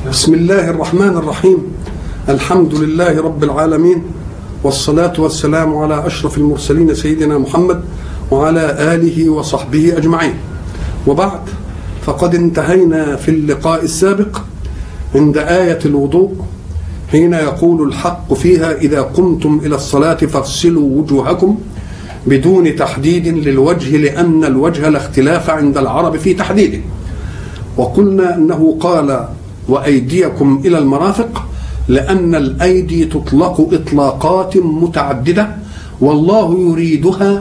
بسم الله الرحمن الرحيم. الحمد لله رب العالمين، والصلاة والسلام على أشرف المرسلين سيدنا محمد وعلى آله وصحبه أجمعين. وبعد، فقد انتهينا في اللقاء السابق عند آية الوضوء حين يقول الحق فيها: إذا قمتم إلى الصلاة فاغسلوا وجوهكم، بدون تحديد للوجه، لأن الوجه لا اختلاف عند العرب في تحديده. وقلنا أنه قال: وأيديكم إلى المرافق، لأن الأيدي تطلق إطلاقات متعددة، والله يريدها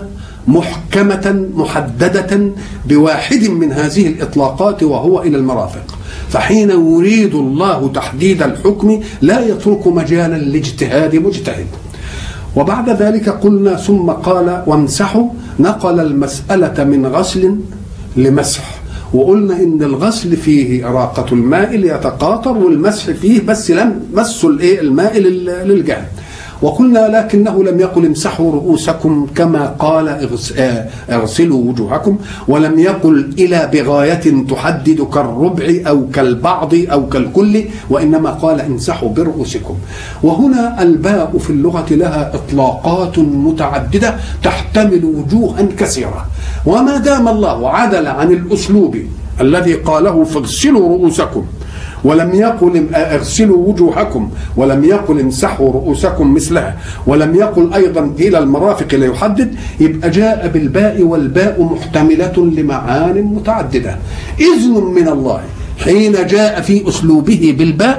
محكمة محددة بواحد من هذه الإطلاقات، وهو إلى المرافق. فحين يريد الله تحديد الحكم لا يترك مجالا لاجتهاد مجتهد. وبعد ذلك قلنا: ثم قال: وامسحوا، نقل المسألة من غسل لمسح. وقلنا إن الغسل فيه إراقة الماء ليتقاطر، والمسح فيه بس لم مسوا الماء للجهد. وقلنا لكنه لم يقل امسحوا رؤوسكم كما قال اغسلوا وجوهكم، ولم يقل إلى بغاية تحدد كالربع أو كالبعض أو كالكل، وإنما قال امسحوا برؤوسكم. وهنا الباء في اللغة لها إطلاقات متعددة تحتمل وجوها كثيرة، وما دام الله عدل عن الأسلوب الذي قاله فاغسلوا رؤوسكم ولم يقل اغسلوا وجوهكم، ولم يقل امسحوا رؤوسكم مثلها، ولم يقل أيضا إلى المرافق ليحدد، يبقى جاء بالباء، والباء محتملة لمعان متعددة. إذن من الله حين جاء في أسلوبه بالباء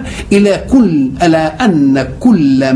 إلى أن كل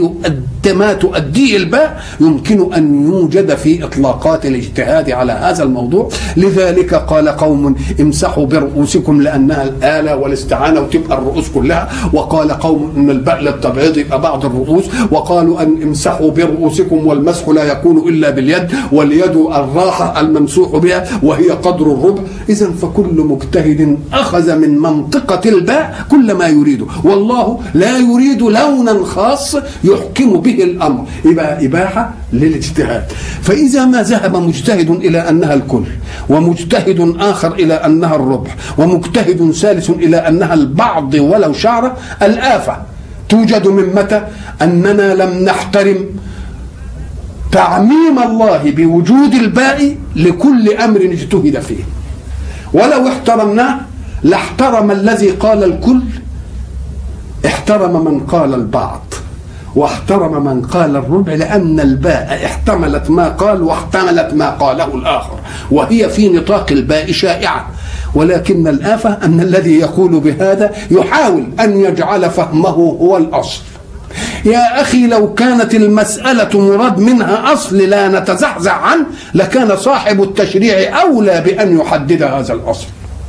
ما تؤديه الباء يمكن أن يوجد في إطلاقات الاجتهاد على هذا الموضوع. لذلك قال قوم امسحوا برؤوسكم لأنها الآلة والاستعانة وتبقى الرؤوس كلها، وقال قوم إن الباء للتبعيض يبقى بعض الرؤوس، وقالوا أن امسحوا برؤوسكم والمسح لا يكون إلا باليد، واليد الراحة الممسوح بها وهي قدر الربع. إذن فكل مجتهد أخذ من منطقة الباء كل ما يريده، والله لا يريد لونا خاص يحكم به الأمر، يبقى إباحة للاجتهاد. فإذا ما ذهب مجتهد إلى أنها الكل، ومجتهد آخر إلى أنها الربع، ومجتهد ثالث إلى أنها البعض ولو شعرة، الآفة توجد من متى؟ أننا لم نحترم تعميم الله بوجود الباء لكل أمر اجتهد فيه. ولو احترمناه لاحترم الذي قال الكل، احترم من قال البعض، واحترم من قال الربع، لأن الباء احتملت ما قال واحتملت ما قاله الآخر، وهي في نطاق الباء شائعة. ولكن الآفة أن الذي يقول بهذا يحاول أن يجعل فهمه هو الأصل. يا أخي، لو كانت المسألة مراد منها أصل لا نتزحزح عنه، لكان صاحب التشريع أولى بأن يحدد هذا الأصل،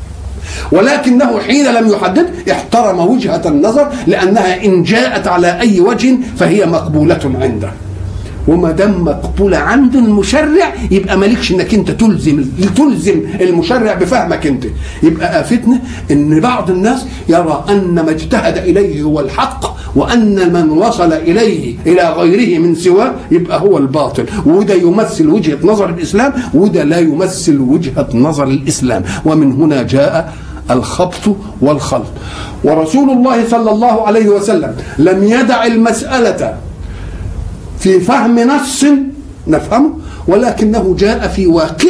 ولكنه حين لم يحدد احترم وجهة النظر، لأنها إن جاءت على أي وجه فهي مقبولة عنده. وما دام مقبولة عند المشرع يبقى مالكش انك انت تلزم المشرع بفهمك انت. يبقى آفتنا ان بعض الناس يرى ان ما اجتهد اليه هو الحق، وان من وصل اليه الى غيره من سواه يبقى هو الباطل، وده يمثل وجهة نظر الاسلام، وده لا يمثل وجهة نظر الاسلام. ومن هنا جاء الخبط والخلط. ورسول الله صلى الله عليه وسلم لم يدع المسألة في فهم نص نفهمه، ولكنه جاء في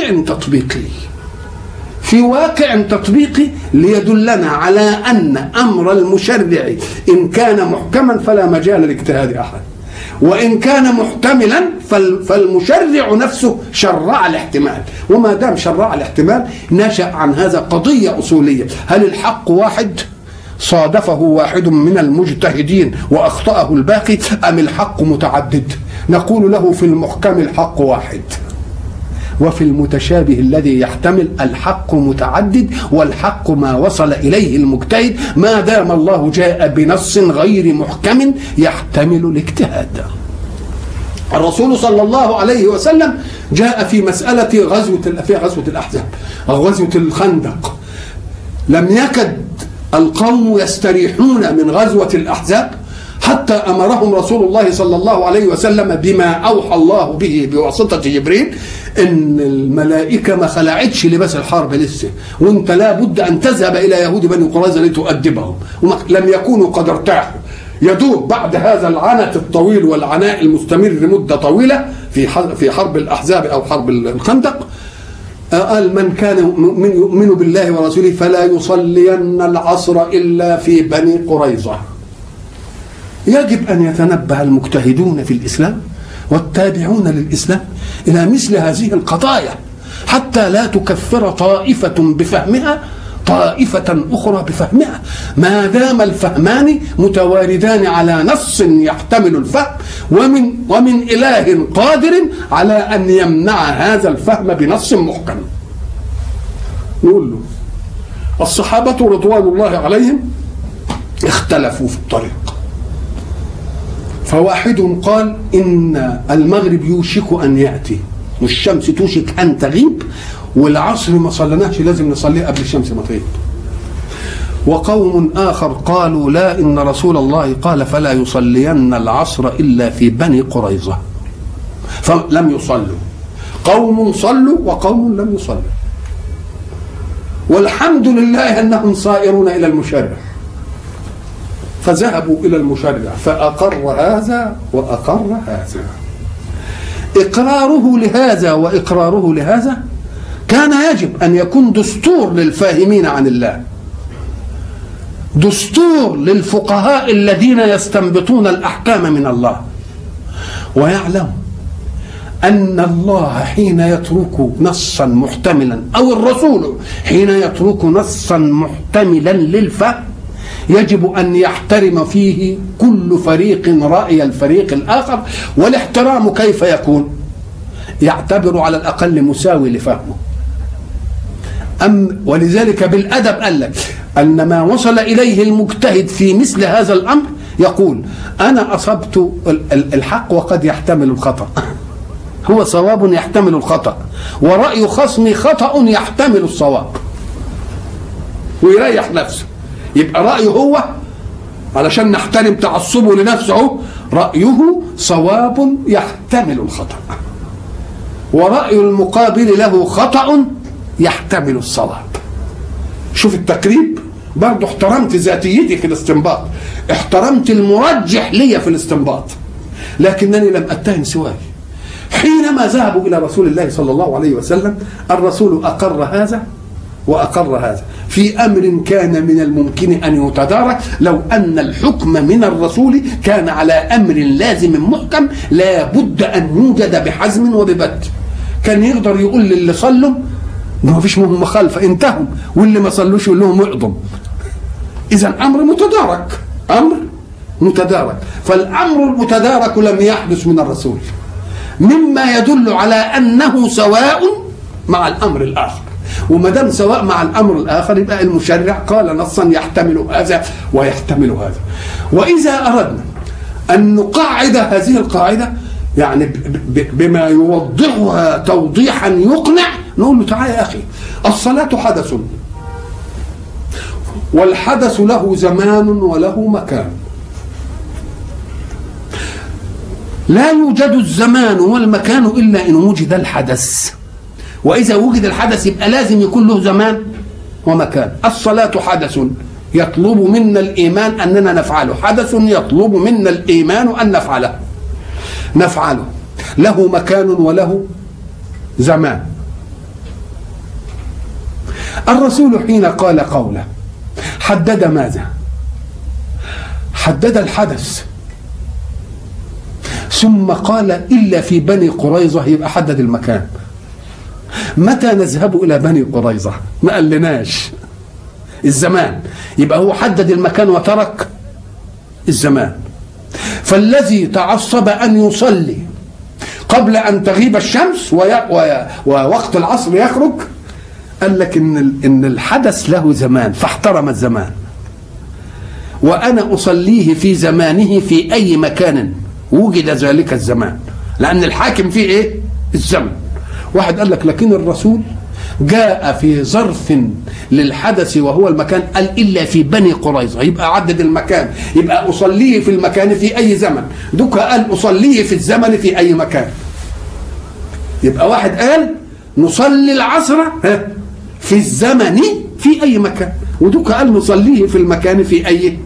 واقع تطبيقي ليدلنا على أن أمر المشرع إن كان محكما فلا مجال لاجتهاد أحد، وإن كان محتملا فالمشرع نفسه شرع الاحتمال. وما دام شرع الاحتمال نشأ عن هذا قضية أصولية: هل الحق واحد صادفه واحد من المجتهدين وأخطأه الباقي، أم الحق متعدد؟ نقول له: في المحكم الحق واحد، وفي المتشابه الذي يحتمل الحق متعدد، والحق ما وصل إليه المجتهد ما دام الله جاء بنص غير محكم يحتمل الاجتهاد. الرسول صلى الله عليه وسلم جاء في مسألة غزوة الأحزاب أو غزوة الخندق، لم يكد القوم يستريحون من غزوة الأحزاب حتى أمرهم رسول الله صلى الله عليه وسلم بما أوحى الله به بواسطة جبريل ان الملائكه ما خلعتش لباس الحرب لسه، وانت لابد ان تذهب الى يهود بني قريظه لتؤدبهم، لم يكونوا قد ارتاحوا، يدوب بعد هذا العنت الطويل والعناء المستمر مده طويله في حرب الاحزاب او حرب الخندق، قال من كان يؤمن بالله ورسوله فلا يصلين العصر الا في بني قريظه. يجب ان يتنبه المجتهدون في الاسلام والتابعون للإسلام إلى مثل هذه القضايا حتى لا تكفر طائفة بفهمها طائفة أخرى بفهمها، ما دام الفهمان متواردان على نص يحتمل الفهم ومن إله قادر على أن يمنع هذا الفهم بنص محكم. نقول له الصحابة رضوان الله عليهم اختلفوا في الطريق، فواحد قال إن المغرب يوشك أن يأتي والشمس توشك أن تغيب والعصر ما صلناش لازم نصليه قبل الشمس ما تغيب. وقوم آخر قالوا لا، إن رسول الله قال فلا يصلين العصر إلا في بني قريظة، فلم يصلوا. قوم صلوا وقوم لم يصلوا، والحمد لله أنهم صائرون إلى المشرع، فذهبوا إلى المشرع فأقر هذا وأقر هذا. إقراره لهذا وإقراره لهذا كان يجب أن يكون دستور للفاهمين عن الله، دستور للفقهاء الذين يستنبطون الأحكام من الله، ويعلم أن الله حين يترك نصا محتملا أو الرسول حين يترك نصا محتملا للفهم يجب أن يحترم فيه كل فريق رأي الفريق الآخر، والاحترام كيف يكون؟ يعتبر على الأقل مساوي لفهمه. ولذلك بالأدب قال لك أن ما وصل إليه المجتهد في مثل هذا الأمر يقول أنا أصبت الحق وقد يحتمل الخطأ، هو صواب يحتمل الخطأ، ورأي خصمي خطأ يحتمل الصواب، ويريح نفسه. يبقى رأيه هو علشان نحترم تعصبه لنفسه رأيه صواب يحتمل الخطأ، ورأي المقابل له خطأ يحتمل الصواب. شوف التقريب، برضو احترمت ذاتيتي في الاستنباط، احترمت المرجح لي في الاستنباط، لكنني لم أتهم سواي. حينما ذهبوا إلى رسول الله صلى الله عليه وسلم الرسول أقر هذا وأقر هذا في أمر كان من الممكن أن يتدارك لو أن الحكم من الرسول كان على أمر لازم محكم لا بد أن يوجد بحزم وببت. كان يقدر يقول للي صلوا ما فيش منهم مخالفة انتهوا، واللي ما صلوش يقول لهم اعظم. إذا أمر متدارك، أمر متدارك، فالأمر المتدارك لم يحدث من الرسول، مما يدل على أنه سواء مع الأمر الآخر. وما دام سواء مع الأمر الآخر يبقى المشرع قال نصا يحتمل هذا ويحتمل هذا. وإذا أردنا أن نقعد هذه القاعدة يعني بما يوضحها توضيحا يقنع، نقول له تعالى يا أخي الصلاة حدث، والحدث له زمان وله مكان، لا يوجد الزمان والمكان إلا إن وجد الحدث، وإذا وجد الحدث يبقى لازم يكون له زمان ومكان. الصلاة حدث يطلب منا الإيمان أننا نفعله، حدث يطلب منا الإيمان أن نفعله، له مكان وله زمان. الرسول حين قال قوله حدد ماذا؟ حدد الحدث، ثم قال إلا في بني قريظة، يبقى حدد المكان. متى نذهب إلى بني قريظة؟ ما قالناش الزمان، يبقى هو حدد المكان وترك الزمان. فالذي تعصب أن يصلي قبل أن تغيب الشمس ووقت العصر يخرج قال لك إن الحدث له زمان فاحترم الزمان، وأنا أصليه في زمانه في أي مكان وجد ذلك الزمان، لأن الحاكم فيه إيه؟ الزمن. واحد قال لك لكن الرسول جاء في ظرف للحدث وهو المكان، قال إلا في بني قريظة، يبقى عدد المكان، يبقى أصليه في المكان في أي زمن. دوكا قال أصليه في الزمن في أي مكان. يبقى واحد قال نصلي العصر في الزمن في أي مكان، ودوك قال نصليه في المكان في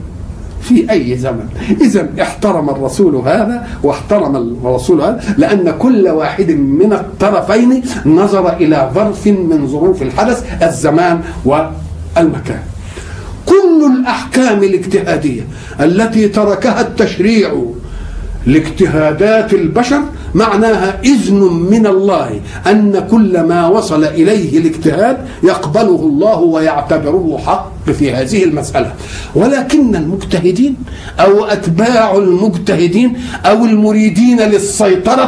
أي زمن. إذن احترم الرسول هذا واحترم الرسول هذا، لأن كل واحد من الطرفين نظر إلى ظرف من ظروف الحدث، الزمان والمكان. كل الأحكام الاجتهادية التي تركها التشريع لاجتهادات البشر معناها إذن من الله أن كل ما وصل إليه الاجتهاد يقبله الله ويعتبره حق في هذه المسألة. ولكن المجتهدين أو أتباع المجتهدين أو المريدين للسيطرة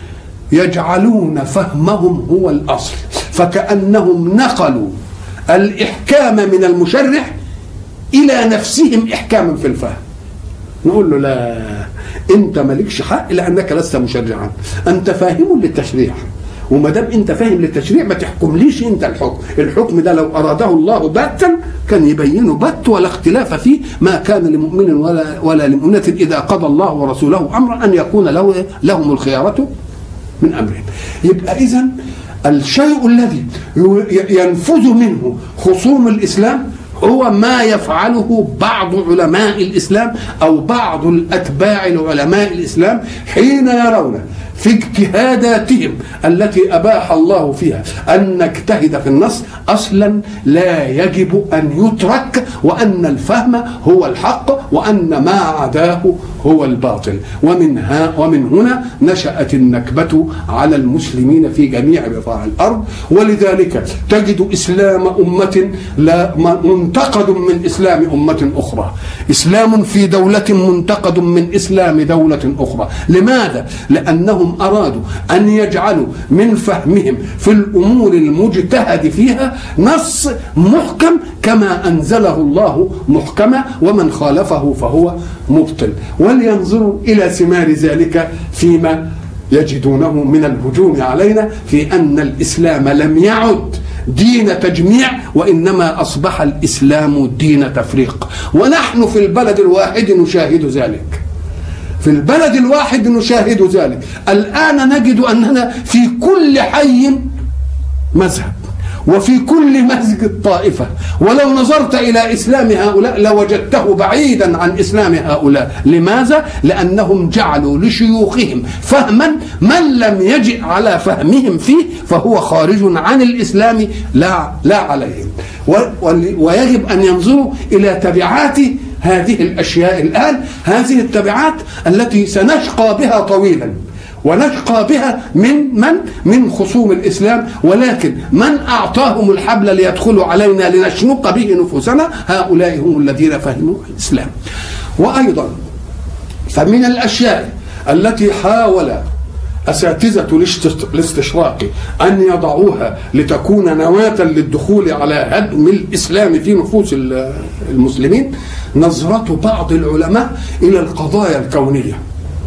يجعلون فهمهم هو الأصل، فكأنهم نقلوا الإحكام من المشرع إلى نفسهم إحكاما في الفهم. نقول له لا، انت مالكش حق لانك لست مشرعا، انت فاهم للتشريع، وما دام انت فاهم للتشريع ما تحكمليش انت الحكم ده لو اراده الله باتا كان يبينه بات ولا اختلاف فيه، ما كان لمؤمن ولا لمؤمنة اذا قضى الله ورسوله امرا ان يكون لهم الخيارة من امرهم. يبقى اذن الشيء الذي ينفذ منه خصوم الاسلام هو ما يفعله بعض علماء الإسلام أو بعض الأتباع العلماء الإسلام حين يرون في اجتهاداتهم التي أباح الله فيها أن نجتهد في النص أصلا لا يجب أن يترك، وأن الفهم هو الحق وأن ما عداه هو الباطل. ومن هنا نشأت النكبة على المسلمين في جميع بقاع الأرض. ولذلك تجد إسلام أمة لا منتقد من إسلام أمة أخرى، إسلام في دولة منتقد من إسلام دولة أخرى. لماذا؟ لأنهم أرادوا أن يجعلوا من فهمهم في الأمور المجتهد فيها نص محكم كما أنزله الله محكما، ومن خالفه فهو مبطل. ولينظروا إلى ثمار ذلك فيما يجدونه من الهجوم علينا في أن الإسلام لم يعد دين تجميع، وإنما أصبح الإسلام دين تفريق. ونحن في البلد الواحد نشاهد ذلك، في البلد الواحد نشاهد ذلك. الآن نجد أننا في كل حي مذهب، وفي كل مسجد طائفة، ولو نظرت إلى إسلام هؤلاء لوجدته بعيدا عن إسلام هؤلاء. لماذا؟ لأنهم جعلوا لشيوخهم فهما من لم يجئ على فهمهم فيه فهو خارج عن الإسلام لا عليهم. ويجب أن ينظروا إلى تبعات هذه الأشياء الآن، هذه التبعات التي سنشقى بها طويلا، ونشقى بها من خصوم الإسلام، ولكن من أعطاهم الحبل ليدخلوا علينا لنشنق به نفوسنا هؤلاء هم الذين فهموا الإسلام. وأيضا فمن الأشياء التي حاول أساتذة الاستشراق أن يضعوها لتكون نواة للدخول على هدم الإسلام في نفوس المسلمين نظرة بعض العلماء إلى القضايا الكونية.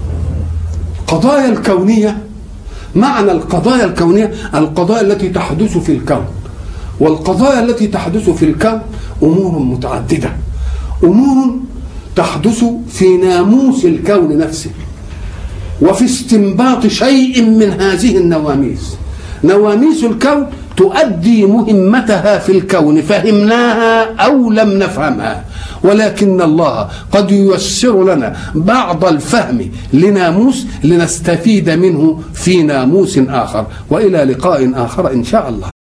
القضايا الكونية، معنى القضايا الكونية القضايا التي تحدث في الكون. والقضايا التي تحدث في الكون أمور متعددة، أمور تحدث في ناموس الكون نفسه، وفي استنباط شيء من هذه النواميس. نواميس الكون تؤدي مهمتها في الكون، فهمناها أو لم نفهمها، ولكن الله قد ييسر لنا بعض الفهم لناموس لنستفيد منه في ناموس آخر. وإلى لقاء آخر إن شاء الله.